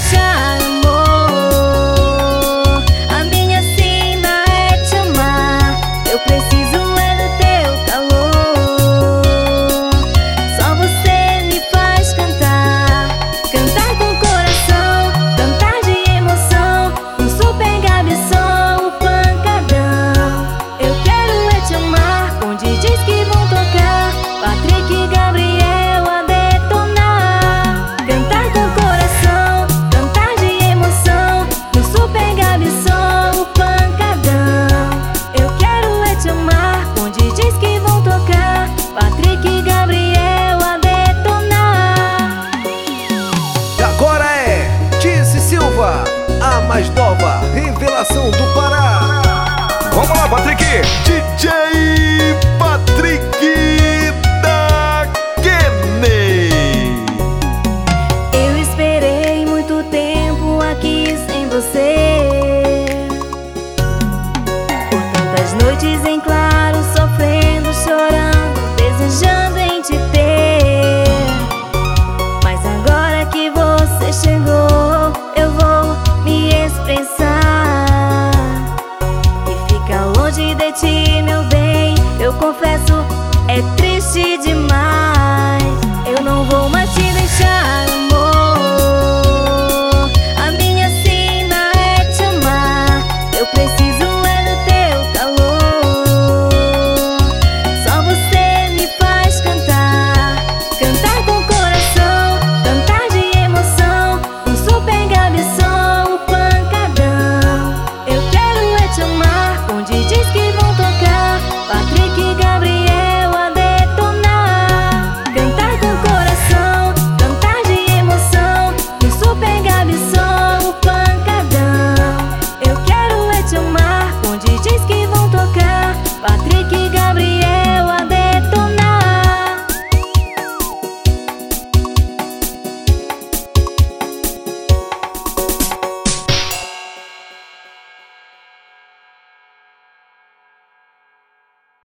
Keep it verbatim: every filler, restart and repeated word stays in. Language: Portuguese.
deixar, amor. A minha sina é te amar. Eu preciso é do teu calor. Só você me faz cantar. Cantar com coração, cantar de emoção. Um super gabição, o pancadão. Eu quero é te amar, com D Js que vão tocar. Patrick e Gabriel a detonar. Cantar com coração, cantar de emoção. No super gabição, o pancadão. Eu quero é te amar, com D Js que vão tocar. Patrick e Gabriel a detonar. E agora é Tice Silva, a mais nova revelação do Pará. Vamos lá, Patrick! D J